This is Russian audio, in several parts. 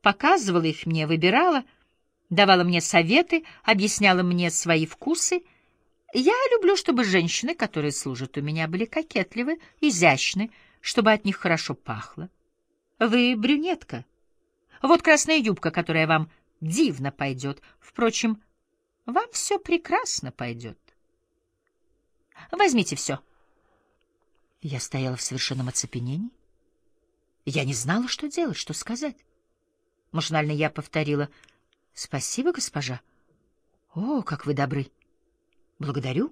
показывала их мне, выбирала, давала мне советы, объясняла мне свои вкусы. Я люблю, чтобы женщины, которые служат у меня, были кокетливы, изящны, чтобы от них хорошо пахло. Вы брюнетка. Вот красная юбка, которая вам дивно пойдет. Впрочем, вам все прекрасно пойдет. Возьмите все. Я стояла в совершенном оцепенении. Я не знала, что делать, что сказать. Машинально я повторила: «Спасибо, госпожа. О, как вы добры. Благодарю».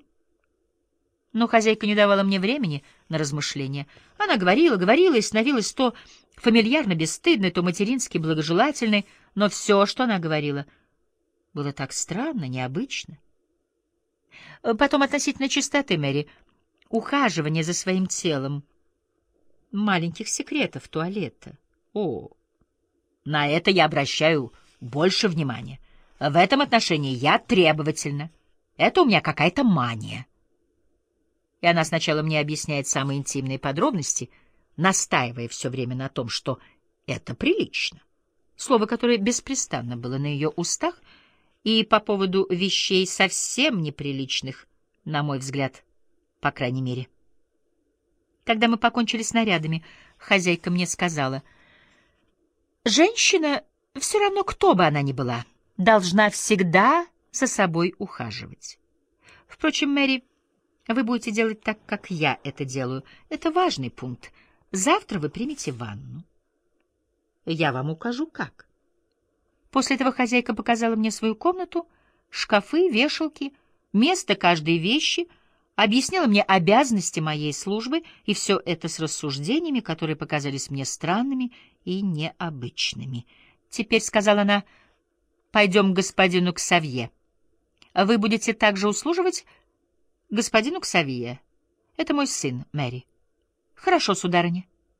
Но хозяйка не давала мне времени на размышления. Она говорила и становилась то фамильярно бесстыдной, то матерински благожелательной, но все, что она говорила, было так странно, необычно. Потом относительно чистоты, Мэри, ухаживание за своим телом, маленьких секретов туалета. О, на это я обращаю больше внимания. В этом отношении я требовательна. Это у меня какая-то мания. И она сначала мне объясняет самые интимные подробности, настаивая все время на том, что это прилично. Слово, которое беспрестанно было на ее устах, и по поводу вещей совсем неприличных, на мой взгляд, по крайней мере. Когда мы покончили с нарядами, хозяйка мне сказала: «Женщина, все равно кто бы она ни была, должна всегда за собой ухаживать. Впрочем, Мэри, вы будете делать так, как я это делаю. Это важный пункт. Завтра вы примете ванну. Я вам укажу, как». После этого хозяйка показала мне свою комнату, шкафы, вешалки, место каждой вещи, объяснила мне обязанности моей службы, и все это с рассуждениями, которые показались мне странными и необычными. «Теперь, — сказала она, — пойдем к господину Ксавье. Вы будете также услуживать господину Ксавье. Это мой сын, Мэри». «Хорошо, сударыня».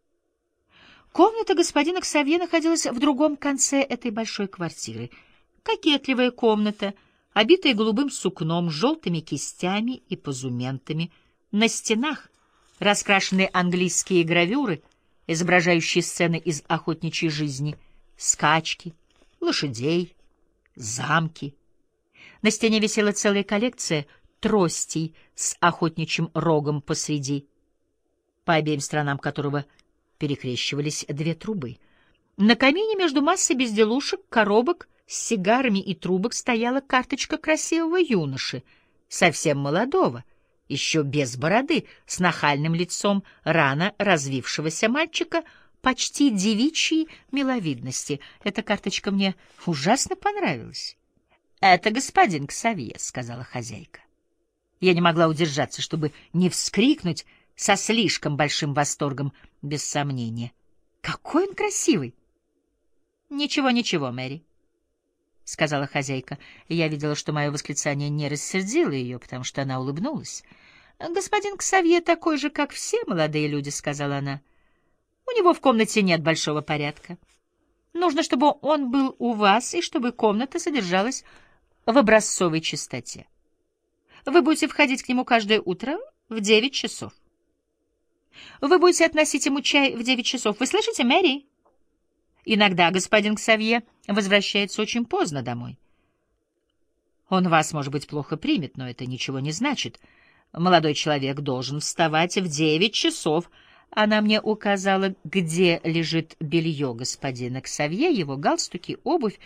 Комната господина Ксавье находилась в другом конце этой большой квартиры. Кокетливая комната, обитая голубым сукном, с желтыми кистями и позументами. На стенах раскрашенные английские гравюры, изображающие сцены из охотничьей жизни, скачки, лошадей, замки. На стене висела целая коллекция тростей с охотничьим рогом посреди, по обеим сторонам которого перекрещивались две трубы. На камине между массой безделушек, коробок с сигарами и трубок стояла карточка красивого юноши, совсем молодого, еще без бороды, с нахальным лицом рано развившегося мальчика, почти девичьей миловидности. Эта карточка мне ужасно понравилась. «Это господин Ксавье», — сказала хозяйка. Я не могла удержаться, чтобы не вскрикнуть со слишком большим восторгом, без сомнения. «Какой он красивый!» «Ничего, ничего, Мэри», — сказала хозяйка. Я видела, что мое восклицание не рассердило ее, потому что она улыбнулась. «Господин Ксавье такой же, как все молодые люди», — сказала она. «У него в комнате нет большого порядка. Нужно, чтобы он был у вас, и чтобы комната содержалась в образцовой чистоте. Вы будете входить к нему каждое утро в 9 часов. Вы будете относить ему чай в 9 часов. Вы слышите, Мэри? Иногда господин Ксавье возвращается очень поздно домой. Он вас, может быть, плохо примет, но это ничего не значит. Молодой человек должен вставать в 9 часов». Она мне указала, где лежит белье господина Ксавье, его галстуки, обувь,